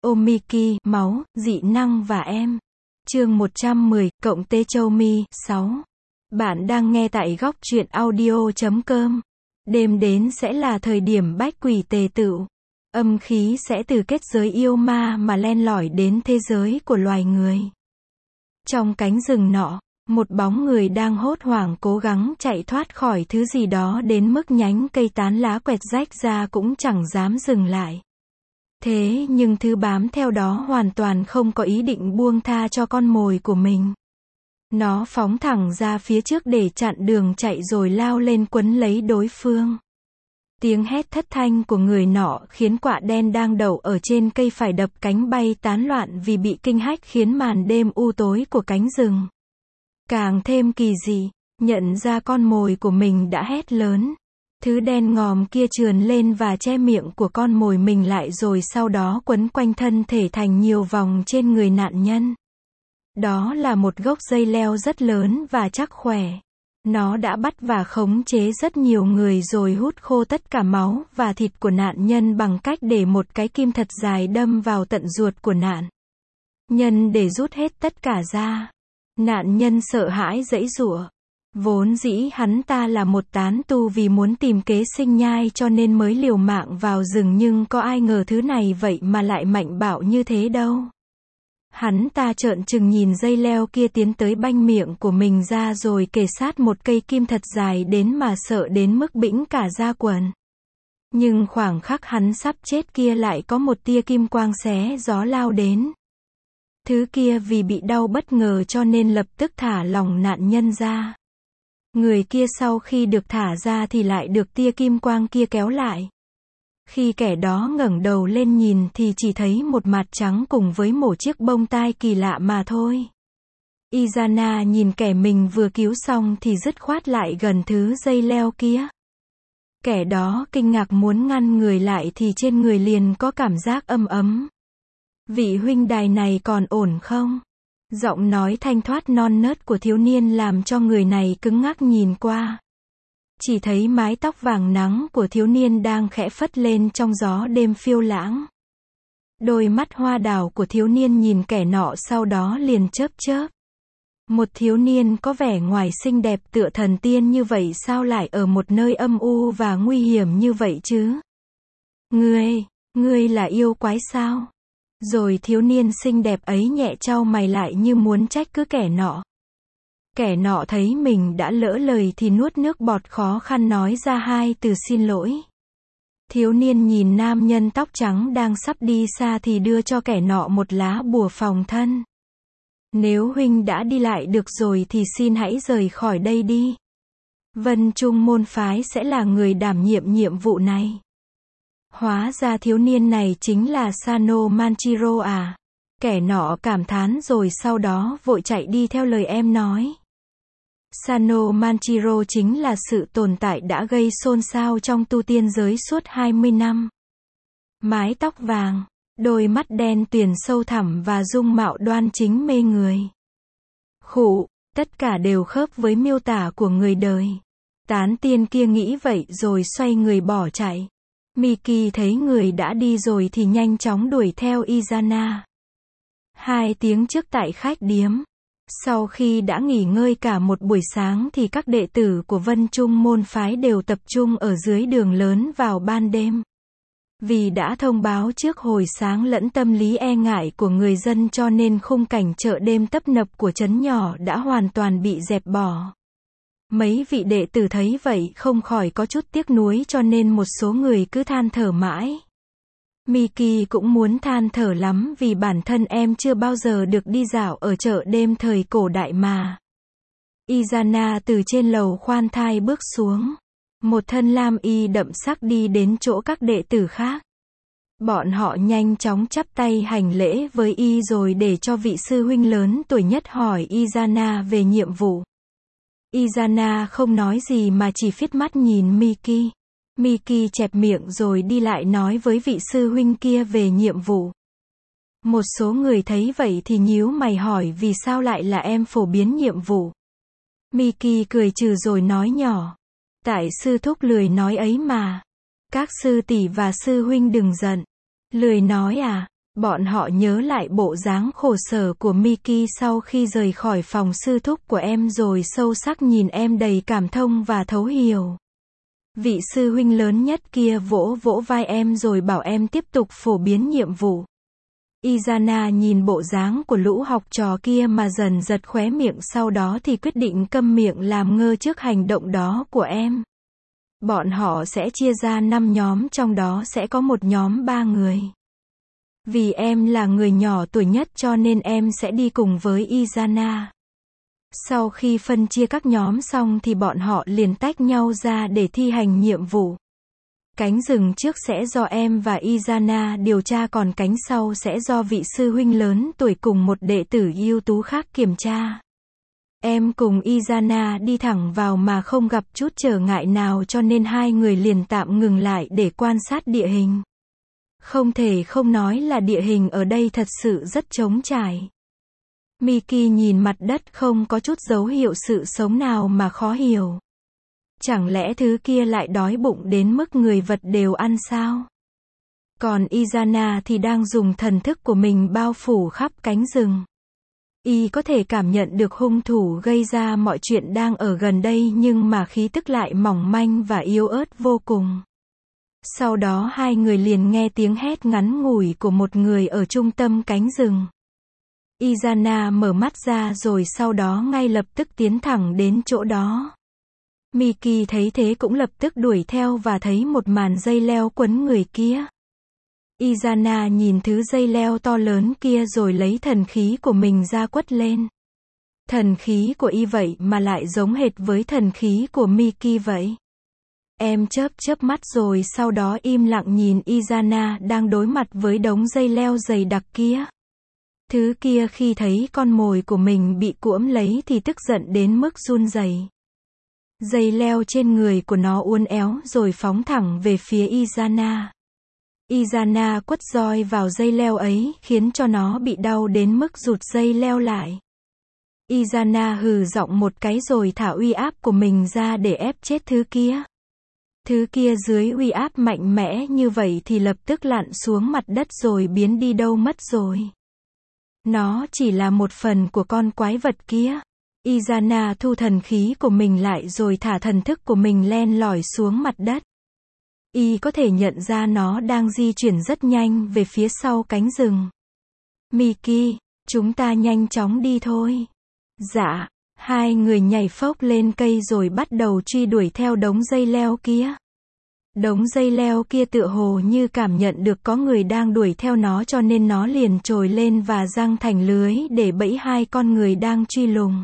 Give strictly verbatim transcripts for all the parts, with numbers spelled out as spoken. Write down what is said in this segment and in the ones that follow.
video Miki, máu, dị năng và em. Chương một trăm mười, cộng tê châu mi, sáu. Bạn đang nghe tại góc truyện audio chấm com. Đêm đến sẽ là thời điểm bách quỷ tề tựu. Âm khí sẽ từ kết giới yêu ma mà len lỏi đến thế giới của loài người. Trong cánh rừng nọ, một bóng người đang hốt hoảng cố gắng chạy thoát khỏi thứ gì đó đến mức nhánh cây tán lá quẹt rách ra cũng chẳng dám dừng lại. Thế nhưng thứ bám theo đó hoàn toàn không có ý định buông tha cho con mồi của mình. Nó phóng thẳng ra phía trước để chặn đường chạy rồi lao lên quấn lấy đối phương. Tiếng hét thất thanh của người nọ khiến quạ đen đang đậu ở trên cây phải đập cánh bay tán loạn vì bị kinh hách khiến màn đêm u tối của cánh rừng càng thêm kỳ dị. Nhận ra con mồi của mình đã hét lớn. Thứ đen ngòm kia trườn lên và che miệng của con mồi mình lại rồi sau đó quấn quanh thân thể thành nhiều vòng trên người nạn nhân. Đó là một gốc dây leo rất lớn và chắc khỏe. Nó đã bắt và khống chế rất nhiều người rồi hút khô tất cả máu và thịt của nạn nhân bằng cách để một cái kim thật dài đâm vào tận ruột của nạn nhân để rút hết tất cả ra. Nạn nhân sợ hãi giãy giụa. Vốn dĩ hắn ta là một tán tu vì muốn tìm kế sinh nhai cho nên mới liều mạng vào rừng, nhưng có ai ngờ thứ này vậy mà lại mạnh bạo như thế đâu. Hắn ta trợn trừng nhìn dây leo kia tiến tới banh miệng của mình ra rồi kề sát một cây kim thật dài đến mà sợ đến mức bĩnh cả da quần. Nhưng khoảng khắc hắn sắp chết kia lại có một tia kim quang xé gió lao đến. Thứ kia vì bị đau bất ngờ cho nên lập tức thả lỏng nạn nhân ra. Người kia sau khi được thả ra thì lại được tia kim quang kia kéo lại. Khi kẻ đó ngẩng đầu lên nhìn thì chỉ thấy một mặt trắng cùng với một chiếc bông tai kỳ lạ mà thôi. Izana nhìn kẻ mình vừa cứu xong thì dứt khoát lại gần thứ dây leo kia. Kẻ đó kinh ngạc muốn ngăn người lại thì trên người liền có cảm giác âm ấm. Vị huynh đài này còn ổn không? Giọng nói thanh thoát non nớt của thiếu niên làm cho người này cứng ngắc nhìn qua. Chỉ thấy mái tóc vàng nắng của thiếu niên đang khẽ phất lên trong gió đêm phiêu lãng. Đôi mắt hoa đào của thiếu niên nhìn kẻ nọ sau đó liền chớp chớp. Một thiếu niên có vẻ ngoài xinh đẹp tựa thần tiên như vậy sao lại ở một nơi âm u và nguy hiểm như vậy chứ? Ngươi, ngươi là yêu quái sao? Rồi thiếu niên xinh đẹp ấy nhẹ chau mày lại như muốn trách cứ kẻ nọ. Kẻ nọ thấy mình đã lỡ lời thì nuốt nước bọt khó khăn nói ra hai từ xin lỗi. Thiếu niên nhìn nam nhân tóc trắng đang sắp đi xa thì đưa cho kẻ nọ một lá bùa phòng thân. Nếu huynh đã đi lại được rồi thì xin hãy rời khỏi đây đi. Vân Trung môn phái sẽ là người đảm nhiệm nhiệm vụ này. Hóa ra thiếu niên này chính là Sano Manchiro à. Kẻ nọ cảm thán rồi sau đó vội chạy đi theo lời em nói. Sano Manchiro chính là sự tồn tại đã gây xôn xao trong tu tiên giới suốt hai mươi năm. Mái tóc vàng, đôi mắt đen tuyền sâu thẳm và dung mạo đoan chính mê người. Khụ, tất cả đều khớp với miêu tả của người đời. Tán tiên kia nghĩ vậy rồi xoay người bỏ chạy. Miki thấy người đã đi rồi thì nhanh chóng đuổi theo Izana. Hai tiếng trước tại khách điếm. Sau khi đã nghỉ ngơi cả một buổi sáng thì các đệ tử của Vân Trung môn phái đều tập trung ở dưới đường lớn vào ban đêm. Vì đã thông báo trước hồi sáng lẫn tâm lý e ngại của người dân cho nên khung cảnh chợ đêm tấp nập của trấn nhỏ đã hoàn toàn bị dẹp bỏ. Mấy vị đệ tử thấy vậy không khỏi có chút tiếc nuối cho nên một số người cứ than thở mãi. Miki cũng muốn than thở lắm vì bản thân em chưa bao giờ được đi dạo ở chợ đêm thời cổ đại mà. Izana từ trên lầu khoan thai bước xuống. Một thân lam y đậm sắc đi đến chỗ các đệ tử khác. Bọn họ nhanh chóng chắp tay hành lễ với y rồi để cho vị sư huynh lớn tuổi nhất hỏi Izana về nhiệm vụ. Izana không nói gì mà chỉ phít mắt nhìn Miki. Miki chẹp miệng rồi đi lại nói với vị sư huynh kia về nhiệm vụ. Một số người thấy vậy thì nhíu mày hỏi vì sao lại là em phổ biến nhiệm vụ. Miki cười trừ rồi nói nhỏ. Tại sư thúc lười nói ấy mà. Các sư tỷ và sư huynh đừng giận. Lười nói à? Bọn họ nhớ lại bộ dáng khổ sở của Miki sau khi rời khỏi phòng sư thúc của em rồi sâu sắc nhìn em đầy cảm thông và thấu hiểu. Vị sư huynh lớn nhất kia vỗ vỗ vai em rồi bảo em tiếp tục phổ biến nhiệm vụ. Izana nhìn bộ dáng của lũ học trò kia mà dần giật khóe miệng, sau đó thì quyết định câm miệng làm ngơ trước hành động đó của em. Bọn họ sẽ chia ra năm nhóm, trong đó sẽ có một nhóm ba người. Vì em là người nhỏ tuổi nhất cho nên em sẽ đi cùng với Izana. Sau khi phân chia các nhóm xong thì bọn họ liền tách nhau ra để thi hành nhiệm vụ. Cánh rừng trước sẽ do em và Izana điều tra, còn cánh sau sẽ do vị sư huynh lớn tuổi cùng một đệ tử ưu tú khác kiểm tra. Em cùng Izana đi thẳng vào mà không gặp chút trở ngại nào cho nên hai người liền tạm ngừng lại để quan sát địa hình. Không thể không nói là địa hình ở đây thật sự rất trống trải. Miki nhìn mặt đất không có chút dấu hiệu sự sống nào mà khó hiểu. Chẳng lẽ thứ kia lại đói bụng đến mức người vật đều ăn sao? Còn Izana thì đang dùng thần thức của mình bao phủ khắp cánh rừng. Y có thể cảm nhận được hung thủ gây ra mọi chuyện đang ở gần đây nhưng mà khí tức lại mỏng manh và yếu ớt vô cùng. Sau đó hai người liền nghe tiếng hét ngắn ngủi của một người ở trung tâm cánh rừng. Izana mở mắt ra rồi sau đó ngay lập tức tiến thẳng đến chỗ đó. Miki thấy thế cũng lập tức đuổi theo và thấy một màn dây leo quấn người kia. Izana nhìn thứ dây leo to lớn kia rồi lấy thần khí của mình ra quất lên. Thần khí của y vậy mà lại giống hệt với thần khí của Miki vậy. Em chớp chớp mắt rồi sau đó im lặng nhìn Izana đang đối mặt với đống dây leo dày đặc kia. Thứ kia khi thấy con mồi của mình bị cuỗm lấy thì tức giận đến mức run rẩy. Dây leo trên người của nó uốn éo rồi phóng thẳng về phía Izana. Izana quất roi vào dây leo ấy, khiến cho nó bị đau đến mức rụt dây leo lại. Izana hừ giọng một cái rồi thả uy áp của mình ra để ép chết thứ kia. Thứ kia dưới uy áp mạnh mẽ như vậy thì lập tức lặn xuống mặt đất rồi biến đi đâu mất rồi. Nó chỉ là một phần của con quái vật kia. Izana thu thần khí của mình lại rồi thả thần thức của mình len lỏi xuống mặt đất. Y có thể nhận ra nó đang di chuyển rất nhanh về phía sau cánh rừng. Miki, chúng ta nhanh chóng đi thôi. Dạ, hai người nhảy phốc lên cây rồi bắt đầu truy đuổi theo đống dây leo kia. Đống dây leo kia tựa hồ như cảm nhận được có người đang đuổi theo nó cho nên nó liền trồi lên và giăng thành lưới để bẫy hai con người đang truy lùng.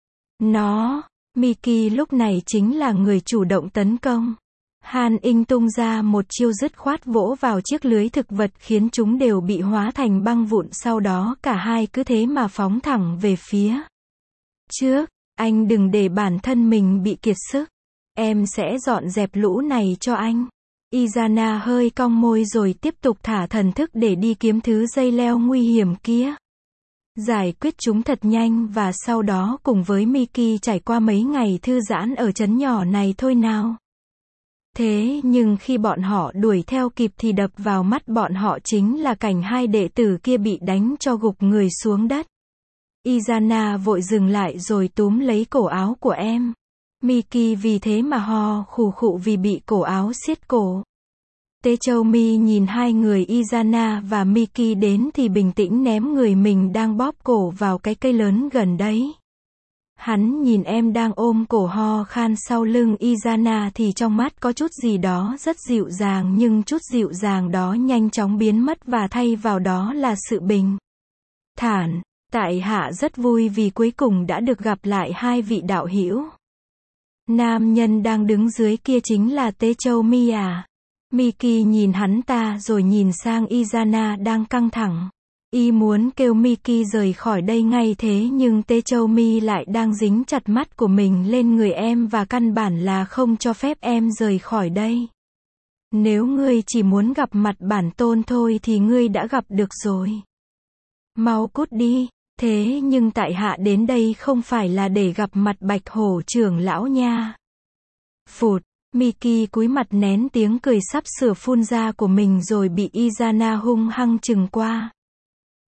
Nó, Miki lúc này chính là người chủ động tấn công. Hàn Inh tung ra một chiêu dứt khoát vỗ vào chiếc lưới thực vật khiến chúng đều bị hóa thành băng vụn, sau đó cả hai cứ thế mà phóng thẳng về phía trước. Anh đừng để bản thân mình bị kiệt sức. Em sẽ dọn dẹp lũ này cho anh. Izana hơi cong môi rồi tiếp tục thả thần thức để đi kiếm thứ dây leo nguy hiểm kia. Giải quyết chúng thật nhanh và sau đó cùng với Miki trải qua mấy ngày thư giãn ở trấn nhỏ này thôi nào. Thế nhưng khi bọn họ đuổi theo kịp thì đập vào mắt bọn họ chính là cảnh hai đệ tử kia bị đánh cho gục người xuống đất. Izana vội dừng lại rồi túm lấy cổ áo của em. Miki vì thế mà ho khù khụ vì bị cổ áo siết cổ. Tế Châu Mi nhìn hai người Izana và Miki đến thì bình tĩnh ném người mình đang bóp cổ vào cái cây lớn gần đấy. Hắn nhìn em đang ôm cổ ho khan sau lưng Izana thì trong mắt có chút gì đó rất dịu dàng, nhưng chút dịu dàng đó nhanh chóng biến mất và thay vào đó là sự bình thản. Tại hạ rất vui vì cuối cùng đã được gặp lại hai vị đạo hữu. Nam nhân đang đứng dưới kia chính là Tế Châu Mi à? Miki nhìn hắn ta rồi nhìn sang Izana đang căng thẳng. Y muốn kêu Miki rời khỏi đây ngay thế nhưng Tế Châu Mi lại đang dính chặt mắt của mình lên người em và căn bản là không cho phép em rời khỏi đây. Nếu ngươi chỉ muốn gặp mặt bản tôn thôi thì ngươi đã gặp được rồi. Mau cút đi. Thế nhưng tại hạ đến đây không phải là để gặp mặt Bạch Hổ trưởng lão nha. Phụt, Miki cúi mặt nén tiếng cười sắp sửa phun ra của mình rồi bị Izana hung hăng chừng qua.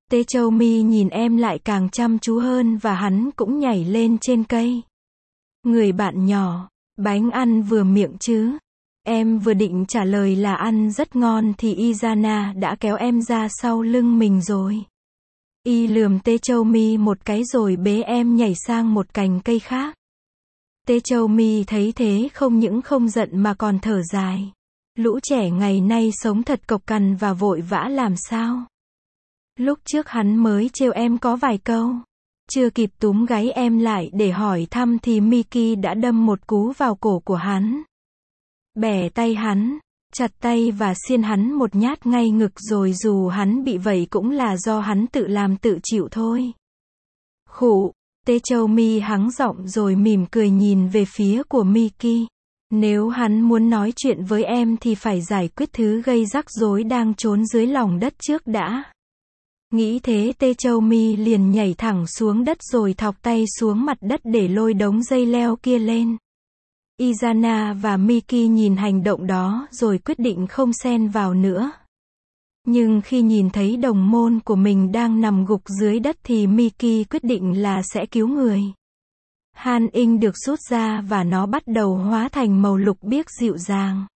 Tê Châu Mi nhìn em lại càng chăm chú hơn và hắn cũng nhảy lên trên cây. Người bạn nhỏ, bánh ăn vừa miệng chứ? Em vừa định trả lời là ăn rất ngon thì Izana đã kéo em ra sau lưng mình rồi. Y lườm Tê Châu Mi một cái rồi bế em nhảy sang một cành cây khác. Tê Châu Mi thấy thế không những không giận mà còn thở dài. Lũ trẻ ngày nay sống thật cộc cằn và vội vã làm sao. Lúc trước hắn mới trêu em có vài câu. Chưa kịp túm gáy em lại để hỏi thăm thì Miki đã đâm một cú vào cổ của hắn. Bẻ tay hắn, chặt tay và xiên hắn một nhát ngay ngực rồi dù hắn bị vậy cũng là do hắn tự làm tự chịu thôi. Khụ, Tê Châu Mi hắng giọng rồi mỉm cười nhìn về phía của Miki. Nếu hắn muốn nói chuyện với em thì phải giải quyết thứ gây rắc rối đang trốn dưới lòng đất trước đã. Nghĩ thế Tê Châu Mi liền nhảy thẳng xuống đất rồi thọc tay xuống mặt đất để lôi đống dây leo kia lên. Izana và Miki nhìn hành động đó rồi quyết định không xen vào nữa. Nhưng khi nhìn thấy đồng môn của mình đang nằm gục dưới đất thì Miki quyết định là sẽ cứu người. Han In được rút ra và nó bắt đầu hóa thành màu lục biếc dịu dàng.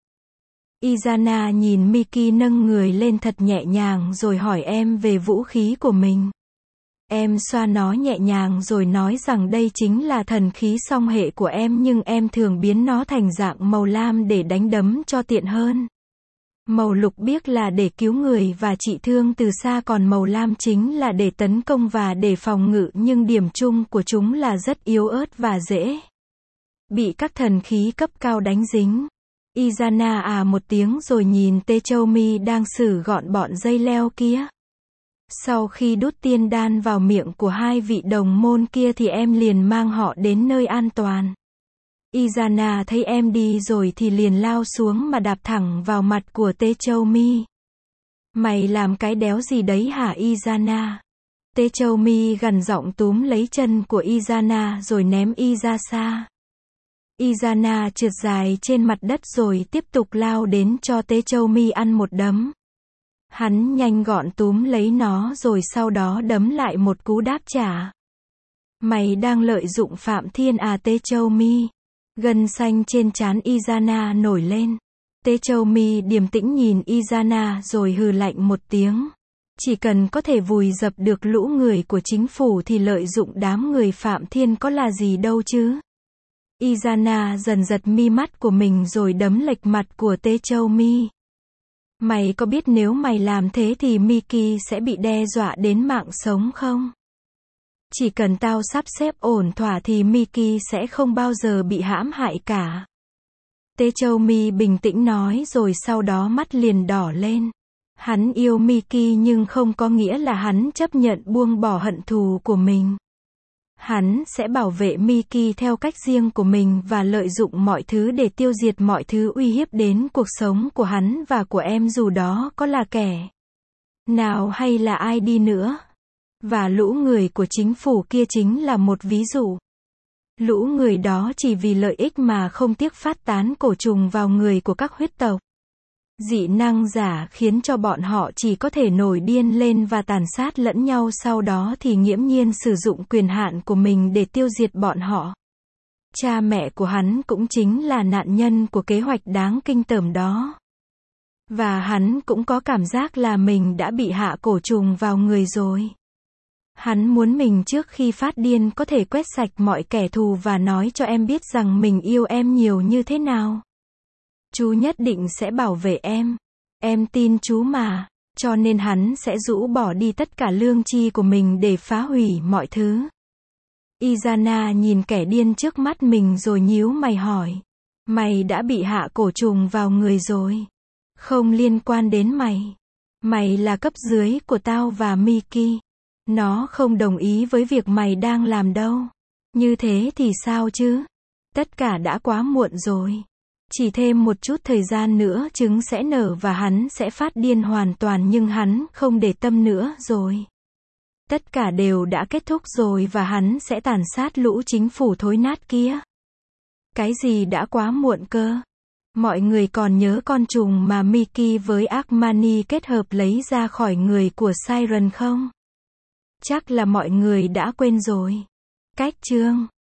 Izana nhìn Miki nâng người lên thật nhẹ nhàng rồi hỏi em về vũ khí của mình. Em xoa nó nhẹ nhàng rồi nói rằng đây chính là thần khí song hệ của em nhưng em thường biến nó thành dạng màu lam để đánh đấm cho tiện hơn. Màu lục biếc là để cứu người và trị thương từ xa còn màu lam chính là để tấn công và để phòng ngự nhưng điểm chung của chúng là rất yếu ớt và dễ bị các thần khí cấp cao đánh dính. Izana à một tiếng rồi nhìn Tê Châu Mi đang xử gọn bọn dây leo kia. Sau khi đút tiên đan vào miệng của hai vị đồng môn kia thì em liền mang họ đến nơi an toàn. Izana thấy em đi rồi thì liền lao xuống mà đạp thẳng vào mặt của Tê Châu Mi. Mày làm cái đéo gì đấy hả Izana? Tê Châu Mi gằn giọng túm lấy chân của Izana rồi ném y ra xa. Izana trượt dài trên mặt đất rồi tiếp tục lao đến cho Tê Châu Mi ăn một đấm. Hắn nhanh gọn túm lấy nó rồi sau đó đấm lại một cú đáp trả. Mày đang lợi dụng Phạm Thiên à Tê Châu Mi? Gân xanh trên trán Izana nổi lên. Tê Châu Mi điềm tĩnh nhìn Izana rồi hừ lạnh một tiếng. Chỉ cần có thể vùi dập được lũ người của chính phủ thì lợi dụng đám người Phạm Thiên có là gì đâu chứ. Izana dần giật mi mắt của mình rồi đấm lệch mặt của Tê Châu Mi. Mày có biết nếu mày làm thế thì Miki sẽ bị đe dọa đến mạng sống không? Chỉ cần tao sắp xếp ổn thỏa thì Miki sẽ không bao giờ bị hãm hại cả. Tê Châu Mi bình tĩnh nói rồi sau đó mắt liền đỏ lên. Hắn yêu Miki nhưng không có nghĩa là hắn chấp nhận buông bỏ hận thù của mình. Hắn sẽ bảo vệ Miki theo cách riêng của mình và lợi dụng mọi thứ để tiêu diệt mọi thứ uy hiếp đến cuộc sống của hắn và của em dù đó có là kẻ nào hay là ai đi nữa. Và lũ người của chính phủ kia chính là một ví dụ. Lũ người đó chỉ vì lợi ích mà không tiếc phát tán cổ trùng vào người của các huyết tộc. Dị năng giả khiến cho bọn họ chỉ có thể nổi điên lên và tàn sát lẫn nhau sau đó thì nghiễm nhiên sử dụng quyền hạn của mình để tiêu diệt bọn họ. Cha mẹ của hắn cũng chính là nạn nhân của kế hoạch đáng kinh tởm đó. Và hắn cũng có cảm giác là mình đã bị hạ cổ trùng vào người rồi. Hắn muốn mình trước khi phát điên có thể quét sạch mọi kẻ thù và nói cho em biết rằng mình yêu em nhiều như thế nào. Chú nhất định sẽ bảo vệ em. Em tin chú mà. Cho nên hắn sẽ rũ bỏ đi tất cả lương tri của mình để phá hủy mọi thứ. Izana nhìn kẻ điên trước mắt mình rồi nhíu mày hỏi. Mày đã bị hạ cổ trùng vào người rồi. Không liên quan đến mày. Mày là cấp dưới của tao và Miki. Nó không đồng ý với việc mày đang làm đâu. Như thế thì sao chứ? Tất cả đã quá muộn rồi. Chỉ thêm một chút thời gian nữa trứng sẽ nở và hắn sẽ phát điên hoàn toàn nhưng hắn không để tâm nữa rồi. Tất cả đều đã kết thúc rồi và hắn sẽ tàn sát lũ chính phủ thối nát kia. Cái gì đã quá muộn cơ? Mọi người còn nhớ con trùng mà Miki với Armani kết hợp lấy ra khỏi người của Siren không? Chắc là mọi người đã quên rồi. Cách chương